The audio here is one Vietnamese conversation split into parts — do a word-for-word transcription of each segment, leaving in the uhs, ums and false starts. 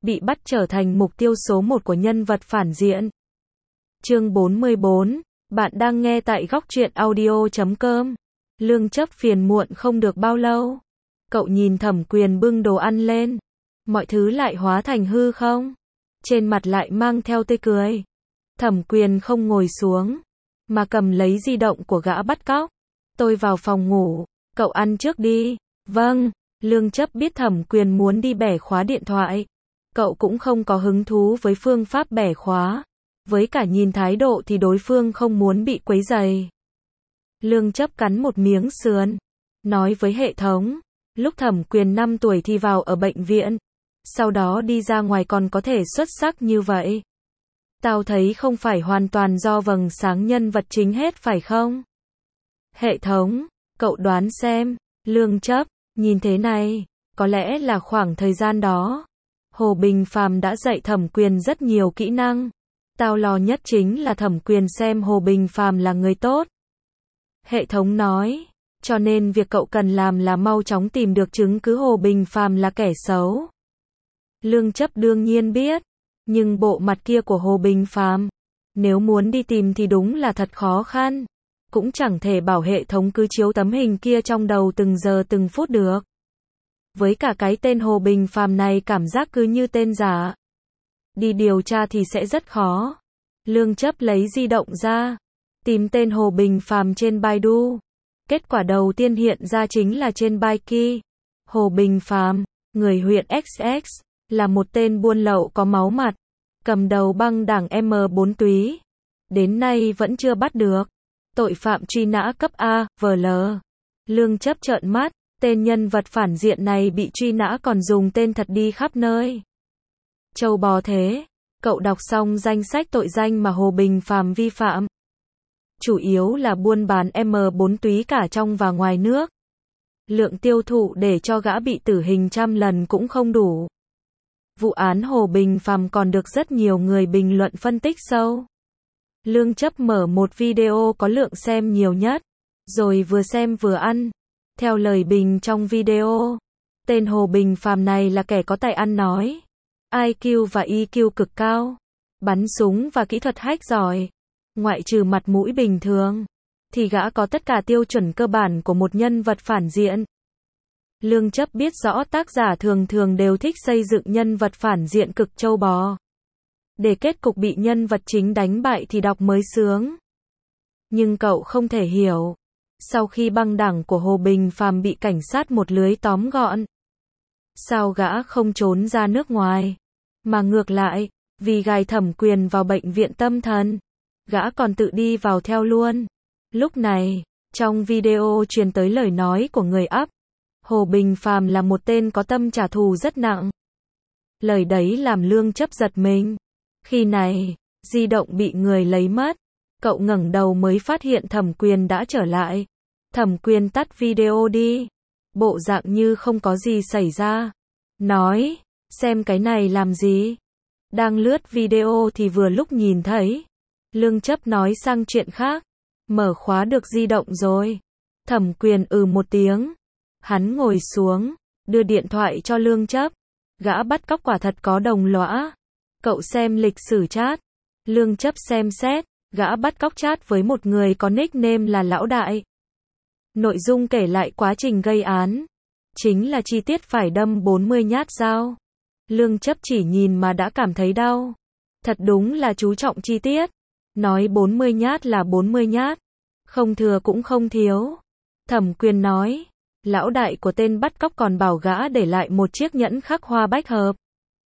bị bắt trở thành mục tiêu số một của nhân vật phản diện. Chương bốn mươi bốn, bạn đang nghe tại góc truyện audio chấm com. Lương Chấp phiền muộn không được bao lâu. Cậu nhìn Thẩm Quyền bưng đồ ăn lên. Mọi thứ lại hóa thành hư không? Trên mặt lại mang theo tươi cười. Thẩm Quyền không ngồi xuống, mà cầm lấy di động của gã bắt cóc. Tôi vào phòng ngủ, cậu ăn trước đi. Vâng, Lương Chấp biết Thẩm Quyền muốn đi bẻ khóa điện thoại. Cậu cũng không có hứng thú với phương pháp bẻ khóa. Với cả nhìn thái độ thì đối phương không muốn bị quấy rầy. Lương Chấp cắn một miếng sườn, nói với hệ thống, lúc Thẩm Quyền năm tuổi thì vào ở bệnh viện, sau đó đi ra ngoài còn có thể xuất sắc như vậy. Tao thấy không phải hoàn toàn do vầng sáng nhân vật chính hết phải không? Hệ thống, cậu đoán xem. Lương Chấp, nhìn thế này, có lẽ là khoảng thời gian đó, Hồ Bình Phàm đã dạy Thẩm Quyền rất nhiều kỹ năng. Tao lo nhất chính là Thẩm Quyền xem Hồ Bình Phàm là người tốt. Hệ thống nói, cho nên việc cậu cần làm là mau chóng tìm được chứng cứ Hồ Bình Phàm là kẻ xấu. Lương Chấp đương nhiên biết, nhưng bộ mặt kia của Hồ Bình Phàm, nếu muốn đi tìm thì đúng là thật khó khăn. Cũng chẳng thể bảo hệ thống cứ chiếu tấm hình kia trong đầu từng giờ từng phút được. Với cả cái tên Hồ Bình Phàm này cảm giác cứ như tên giả. Đi điều tra thì sẽ rất khó. Lương Chấp lấy di động ra, tìm tên Hồ Bình Phàm trên Baidu. Kết quả đầu tiên hiện ra chính là trên Baiki. Hồ Bình Phàm, người huyện ích ích, là một tên buôn lậu có máu mặt, cầm đầu băng đảng M bốn túy. Đến nay vẫn chưa bắt được. Tội phạm truy nã cấp A, vê lờ. Lương Chấp trợn mắt, tên nhân vật phản diện này bị truy nã còn dùng tên thật đi khắp nơi. Châu bò thế, cậu đọc xong danh sách tội danh mà Hồ Bình Phàm vi phạm. Chủ yếu là buôn bán M bốn túy cả trong và ngoài nước. Lượng tiêu thụ để cho gã bị tử hình trăm lần cũng không đủ. Vụ án Hồ Bình Phàm còn được rất nhiều người bình luận phân tích sâu. Lương Chấp mở một video có lượng xem nhiều nhất, rồi vừa xem vừa ăn. Theo lời bình trong video, tên Hồ Bình Phàm này là kẻ có tài ăn nói, I Q và E Q cực cao, bắn súng và kỹ thuật hack giỏi. Ngoại trừ mặt mũi bình thường, thì gã có tất cả tiêu chuẩn cơ bản của một nhân vật phản diện. Lương Chấp biết rõ tác giả thường thường đều thích xây dựng nhân vật phản diện cực trâu bò. Để kết cục bị nhân vật chính đánh bại thì đọc mới sướng. Nhưng cậu không thể hiểu, sau khi băng đảng của Hồ Bình Phàm bị cảnh sát một lưới tóm gọn, sao gã không trốn ra nước ngoài, mà ngược lại, vì gài Thẩm Quyền vào bệnh viện tâm thần, gã còn tự đi vào theo luôn. Lúc này, trong video truyền tới lời nói của người up, Hồ Bình Phàm là một tên có tâm trả thù rất nặng. Lời đấy làm Lương Chấp giật mình. Khi này, di động bị người lấy mất. Cậu ngẩng đầu mới phát hiện Thẩm Quyền đã trở lại. Thẩm Quyền tắt video đi, bộ dạng như không có gì xảy ra. Nói, xem cái này làm gì? Đang lướt video thì vừa lúc nhìn thấy. Lương Chấp nói sang chuyện khác. Mở khóa được di động rồi. Thẩm Quyền ừ một tiếng. Hắn ngồi xuống, đưa điện thoại cho Lương Chấp. Gã bắt cóc quả thật có đồng lõa. Cậu xem lịch sử chat. Lương Chấp xem xét, gã bắt cóc chat với một người có nickname là Lão Đại. Nội dung kể lại quá trình gây án. Chính là chi tiết phải đâm bốn mươi nhát dao. Lương Chấp chỉ nhìn mà đã cảm thấy đau. Thật đúng là chú trọng chi tiết. Nói bốn mươi nhát là bốn mươi nhát. Không thừa cũng không thiếu. Thẩm Quyền nói, Lão Đại của tên bắt cóc còn bảo gã để lại một chiếc nhẫn khắc hoa bách hợp.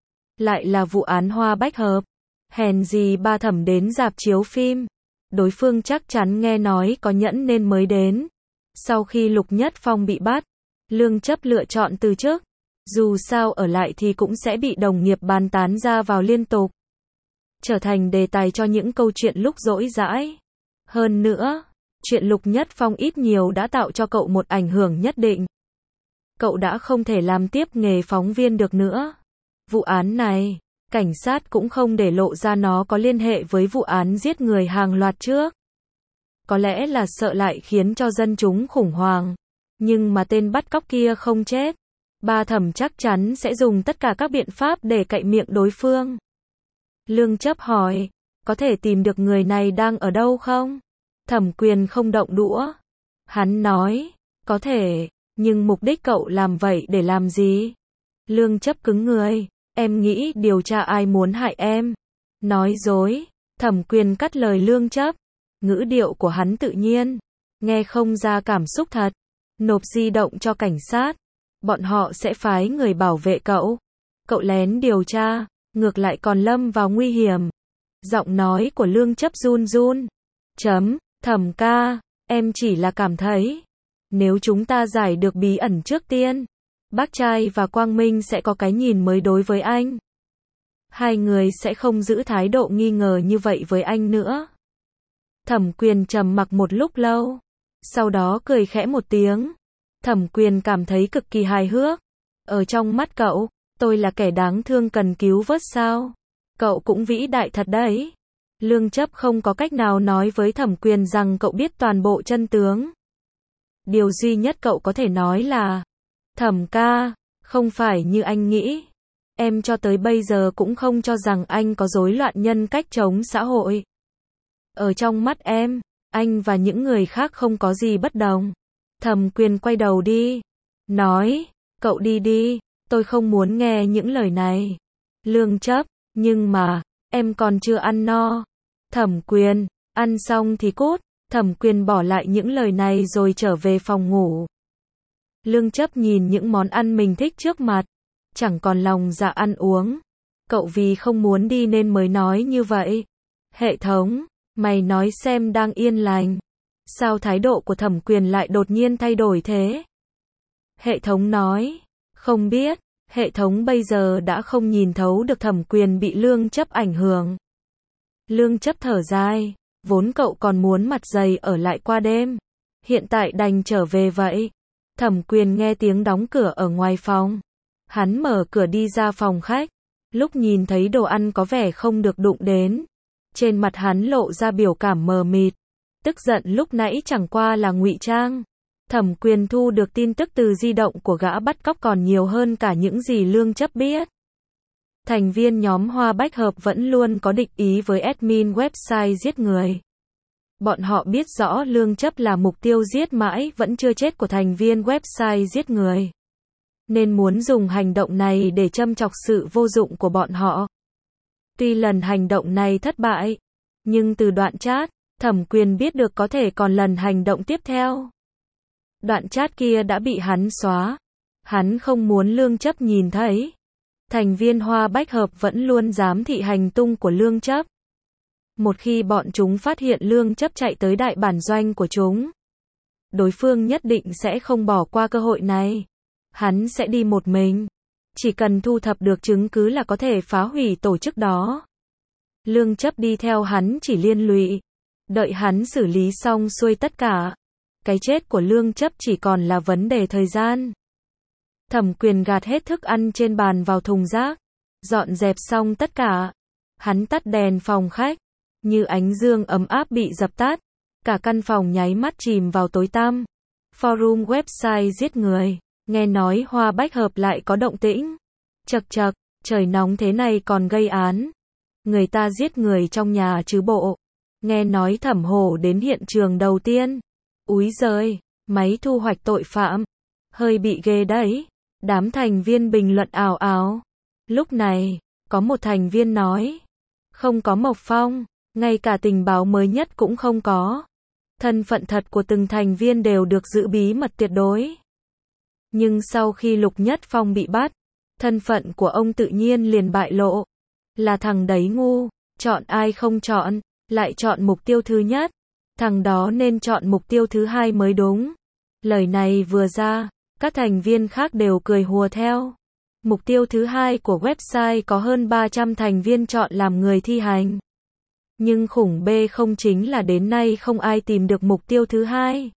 Lại là vụ án hoa bách hợp. Hèn gì ba Thẩm đến rạp chiếu phim. Đối phương chắc chắn nghe nói có nhẫn nên mới đến. Sau khi Lục Nhất Phong bị bắt, Lương Chấp lựa chọn từ chức. Dù sao ở lại thì cũng sẽ bị đồng nghiệp bàn tán ra vào liên tục. Trở thành đề tài cho những câu chuyện lúc rỗi rãi. Hơn nữa, chuyện Lục Nhất Phong ít nhiều đã tạo cho cậu một ảnh hưởng nhất định. Cậu đã không thể làm tiếp nghề phóng viên được nữa. Vụ án này, cảnh sát cũng không để lộ ra nó có liên hệ với vụ án giết người hàng loạt trước. Có lẽ là sợ lại khiến cho dân chúng khủng hoảng. Nhưng mà tên bắt cóc kia không chết. Ba Thẩm chắc chắn sẽ dùng tất cả các biện pháp để cậy miệng đối phương. Lương Chấp hỏi, có thể tìm được người này đang ở đâu không? Thẩm Quyền không động đũa. Hắn nói, có thể, nhưng mục đích cậu làm vậy để làm gì? Lương Chấp cứng người, em nghĩ điều tra ai muốn hại em. Nói dối. Thẩm Quyền cắt lời Lương Chấp. Ngữ điệu của hắn tự nhiên, nghe không ra cảm xúc thật. Nộp di động cho cảnh sát. Bọn họ sẽ phái người bảo vệ cậu. Cậu lén điều tra, ngược lại còn lâm vào nguy hiểm. Giọng nói của Lương Chấp run run. Chấm, Thẩm ca, em chỉ là cảm thấy, nếu chúng ta giải được bí ẩn trước tiên, bác trai và Quang Minh sẽ có cái nhìn mới đối với anh. Hai người sẽ không giữ thái độ nghi ngờ như vậy với anh nữa. Thẩm Quyền trầm mặc một lúc lâu, sau đó cười khẽ một tiếng. Thẩm Quyền cảm thấy cực kỳ hài hước. Ở trong mắt cậu, tôi là kẻ đáng thương cần cứu vớt sao? Cậu cũng vĩ đại thật đấy. Lương Chấp không có cách nào nói với Thẩm Quyền rằng cậu biết toàn bộ chân tướng. Điều duy nhất cậu có thể nói là, Thẩm ca, không phải như anh nghĩ. Em cho tới bây giờ cũng không cho rằng anh có rối loạn nhân cách chống xã hội. Ở trong mắt em, anh và những người khác không có gì bất đồng. Thẩm Quyền quay đầu đi. Nói, cậu đi đi, tôi không muốn nghe những lời này. Lương Chấp, nhưng mà, em còn chưa ăn no. Thẩm Quyền, ăn xong thì cút. Thẩm Quyền bỏ lại những lời này rồi trở về phòng ngủ. Lương Chấp nhìn những món ăn mình thích trước mặt, chẳng còn lòng dạ ăn uống. Cậu vì không muốn đi nên mới nói như vậy. Hệ thống, mày nói xem đang yên lành. Sao thái độ của Thẩm Quyền lại đột nhiên thay đổi thế? Hệ thống nói, không biết. Hệ thống bây giờ đã không nhìn thấu được Thẩm Quyền bị Lương Chấp ảnh hưởng. Lương Chấp thở dài, vốn cậu còn muốn mặt dày ở lại qua đêm, hiện tại đành trở về vậy. Thẩm Quyền nghe tiếng đóng cửa ở ngoài phòng. Hắn mở cửa đi ra phòng khách. Lúc nhìn thấy đồ ăn có vẻ không được đụng đến, trên mặt hắn lộ ra biểu cảm mờ mịt. Tức giận lúc nãy chẳng qua là ngụy trang. Thẩm Quyền thu được tin tức từ di động của gã bắt cóc còn nhiều hơn cả những gì Lương Chấp biết. Thành viên nhóm Hoa Bách Hợp vẫn luôn có địch ý với admin website giết người. Bọn họ biết rõ Lương Chấp là mục tiêu giết mãi vẫn chưa chết của thành viên website giết người, nên muốn dùng hành động này để châm chọc sự vô dụng của bọn họ. Tuy lần hành động này thất bại, nhưng từ đoạn chat, Thẩm Quyền biết được có thể còn lần hành động tiếp theo. Đoạn chat kia đã bị hắn xóa. Hắn không muốn Lương Chấp nhìn thấy. Thành viên Hoa Bách Hợp vẫn luôn giám thị hành tung của Lương Chấp. Một khi bọn chúng phát hiện Lương Chấp chạy tới đại bản doanh của chúng, đối phương nhất định sẽ không bỏ qua cơ hội này. Hắn sẽ đi một mình. Chỉ cần thu thập được chứng cứ là có thể phá hủy tổ chức đó. Lương Chấp đi theo hắn chỉ liên lụy. Đợi hắn xử lý xong xuôi tất cả, cái chết của Lương Chấp chỉ còn là vấn đề thời gian. Thẩm Quyền gạt hết thức ăn trên bàn vào thùng rác, dọn dẹp xong tất cả. Hắn tắt đèn phòng khách, như ánh dương ấm áp bị dập tắt, cả căn phòng nháy mắt chìm vào tối tăm. Forum website giết người, nghe nói Hoa Bách Hợp lại có động tĩnh. Chậc chậc, trời nóng thế này còn gây án. Người ta giết người trong nhà chứ bộ. Nghe nói Thẩm Hổ đến hiện trường đầu tiên. Úi giời, máy thu hoạch tội phạm. Hơi bị ghê đấy. Đám thành viên bình luận ào ào. Lúc này, có một thành viên nói, không có Mộc Phong, ngay cả tình báo mới nhất cũng không có. Thân phận thật của từng thành viên đều được giữ bí mật tuyệt đối. Nhưng sau khi Lục Nhất Phong bị bắt, thân phận của ông tự nhiên liền bại lộ. Là thằng đấy ngu, chọn ai không chọn, lại chọn mục tiêu thứ nhất. Thằng đó nên chọn mục tiêu thứ hai mới đúng. Lời này vừa ra, các thành viên khác đều cười hùa theo. Mục tiêu thứ hai của website có hơn ba trăm thành viên chọn làm người thi hành. Nhưng khủng B không chính là đến nay không ai tìm được mục tiêu thứ hai.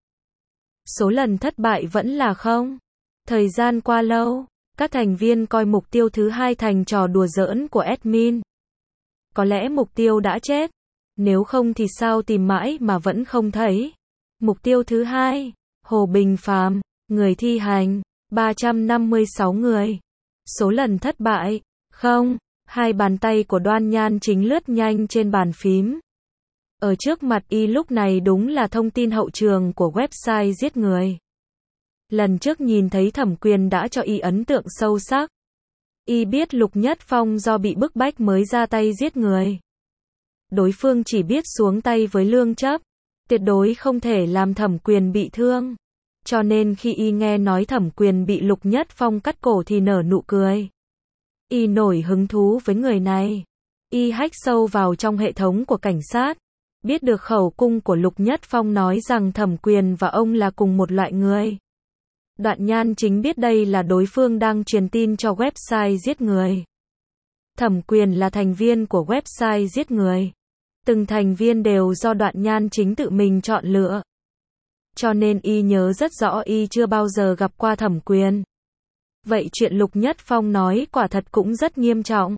Số lần thất bại vẫn là không. Thời gian qua lâu, các thành viên coi mục tiêu thứ hai thành trò đùa giỡn của admin. Có lẽ mục tiêu đã chết. Nếu không thì sao tìm mãi mà vẫn không thấy. Mục tiêu thứ hai, Hồ Bình Phàm, người thi hành. ba trăm năm mươi sáu người. Số lần thất bại, không. Hai bàn tay của Đoan Nhan Chính lướt nhanh trên bàn phím. Ở trước mặt y lúc này đúng là thông tin hậu trường của website giết người. Lần trước nhìn thấy Thẩm Quyền đã cho y ấn tượng sâu sắc. Y biết Lục Nhất Phong do bị bức bách mới ra tay giết người. Đối phương chỉ biết xuống tay với Lương Chấp, tuyệt đối không thể làm Thẩm Quyền bị thương. Cho nên khi y nghe nói Thẩm Quyền bị Lục Nhất Phong cắt cổ thì nở nụ cười. Y nổi hứng thú với người này. Y hack sâu vào trong hệ thống của cảnh sát. Biết được khẩu cung của Lục Nhất Phong nói rằng Thẩm Quyền và ông là cùng một loại người. Đoạn Nhan Chính biết đây là đối phương đang truyền tin cho website giết người. Thẩm Quyền là thành viên của website giết người. Từng thành viên đều do Đoạn Nhan Chính tự mình chọn lựa. Cho nên y nhớ rất rõ y chưa bao giờ gặp qua Thẩm Quyền. Vậy chuyện Lục Nhất Phong nói quả thật cũng rất nghiêm trọng.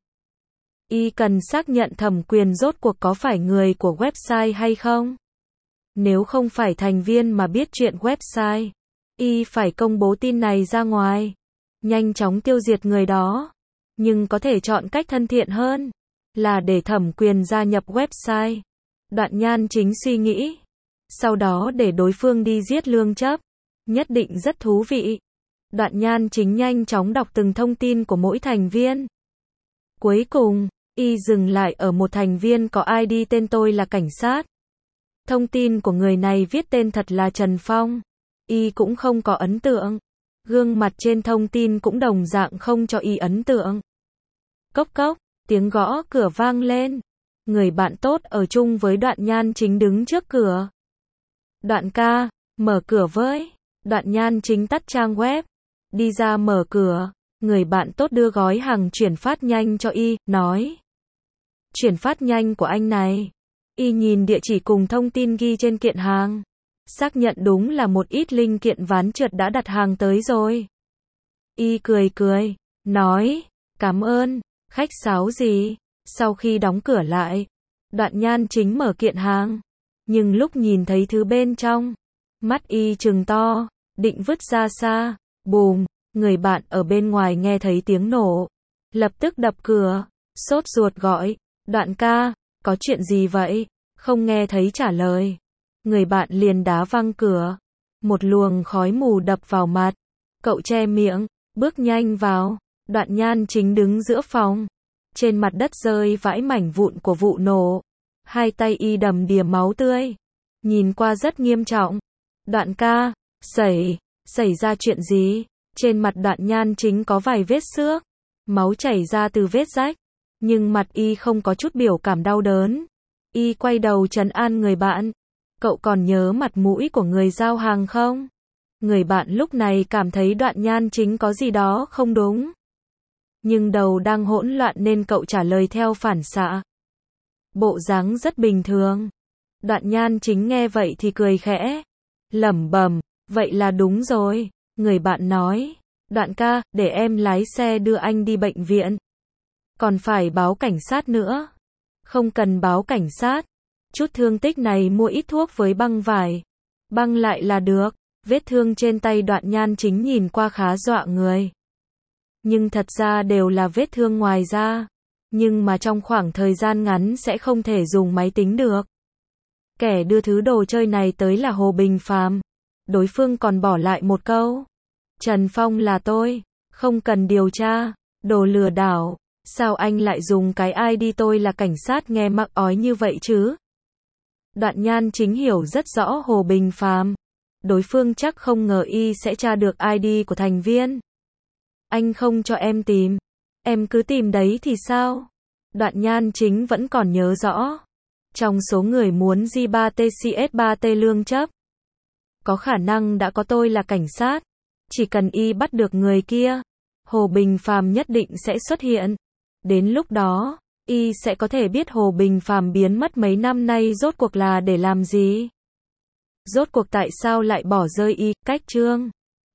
Y cần xác nhận Thẩm Quyền rốt cuộc có phải người của website hay không. Nếu không phải thành viên mà biết chuyện website, y phải công bố tin này ra ngoài. Nhanh chóng tiêu diệt người đó. Nhưng có thể chọn cách thân thiện hơn. Là để Thẩm Quyền gia nhập website. Đoạn Nhan Chính suy nghĩ. Sau đó để đối phương đi giết Lương Chấp. Nhất định rất thú vị. Đoạn Nhan Chính nhanh chóng đọc từng thông tin của mỗi thành viên. Cuối cùng, y dừng lại ở một thành viên có i đê tên tôi là cảnh sát. Thông tin của người này viết tên thật là Trần Phong. Y cũng không có ấn tượng. Gương mặt trên thông tin cũng đồng dạng không cho y ấn tượng. Cốc cốc, tiếng gõ cửa vang lên. Người bạn tốt ở chung với Đoạn Nhan Chính đứng trước cửa. Đoạn ca, mở cửa với. Đoạn Nhan Chính tắt trang web. Đi ra mở cửa. Người bạn tốt đưa gói hàng chuyển phát nhanh cho y, nói. Chuyển phát nhanh của anh này. Y nhìn địa chỉ cùng thông tin ghi trên kiện hàng. Xác nhận đúng là một ít linh kiện ván trượt đã đặt hàng tới rồi. Y cười cười, nói, cảm ơn, khách sáo gì. Sau khi đóng cửa lại, Đoạn Nhan Chính mở kiện hàng. Nhưng lúc nhìn thấy thứ bên trong, mắt y trừng to, định vứt ra xa. Bùm, người bạn ở bên ngoài nghe thấy tiếng nổ. Lập tức đập cửa, sốt ruột gọi, Đoạn ca, có chuyện gì vậy? Không nghe thấy trả lời. Người bạn liền đá văng cửa. Một luồng khói mù đập vào mặt. Cậu che miệng, bước nhanh vào. Đoạn Nhan Chính đứng giữa phòng. Trên mặt đất rơi vãi mảnh vụn của vụ nổ. Hai tay y đầm đìa máu tươi. Nhìn qua rất nghiêm trọng. Đoạn ca, xảy, xảy ra chuyện gì? Trên mặt Đoạn Nhan Chính có vài vết xước. Máu chảy ra từ vết rách. Nhưng mặt y không có chút biểu cảm đau đớn. Y quay đầu trấn an người bạn. Cậu còn nhớ mặt mũi của người giao hàng không? Người bạn lúc này cảm thấy Đoạn Nhan Chính có gì đó không đúng. Nhưng đầu đang hỗn loạn nên cậu trả lời theo phản xạ. Bộ dáng rất bình thường. Đoạn Nhan Chính nghe vậy thì cười khẽ. Lẩm bẩm, vậy là đúng rồi. Người bạn nói, Đoạn ca, để em lái xe đưa anh đi bệnh viện. Còn phải báo cảnh sát nữa. Không cần báo cảnh sát. Chút thương tích này mua ít thuốc với băng vải. Băng lại là được. Vết thương trên tay Đoạn Nhan Chính nhìn qua khá dọa người. Nhưng thật ra đều là vết thương ngoài da. Nhưng mà trong khoảng thời gian ngắn sẽ không thể dùng máy tính được. Kẻ đưa thứ đồ chơi này tới là Hồ Bình Phàm. Đối phương còn bỏ lại một câu. Trần Phong là tôi. Không cần điều tra. Đồ lừa đảo. Sao anh lại dùng cái i đê tôi là cảnh sát nghe mắc ói như vậy chứ? Đoạn Nhan Chính hiểu rất rõ Hồ Bình Phàm. Đối phương chắc không ngờ y sẽ tra được i đê của thành viên. Anh không cho em tìm. Em cứ tìm đấy thì sao? Đoạn Nhan Chính vẫn còn nhớ rõ. Trong số người muốn G ba T C S ba T Lương Chấp, có khả năng đã có tôi là cảnh sát. Chỉ cần y bắt được người kia, Hồ Bình Phàm nhất định sẽ xuất hiện. Đến lúc đó, y sẽ có thể biết Hồ Bình Phàm biến mất mấy năm nay rốt cuộc là để làm gì. Rốt cuộc tại sao lại bỏ rơi y. Cách chương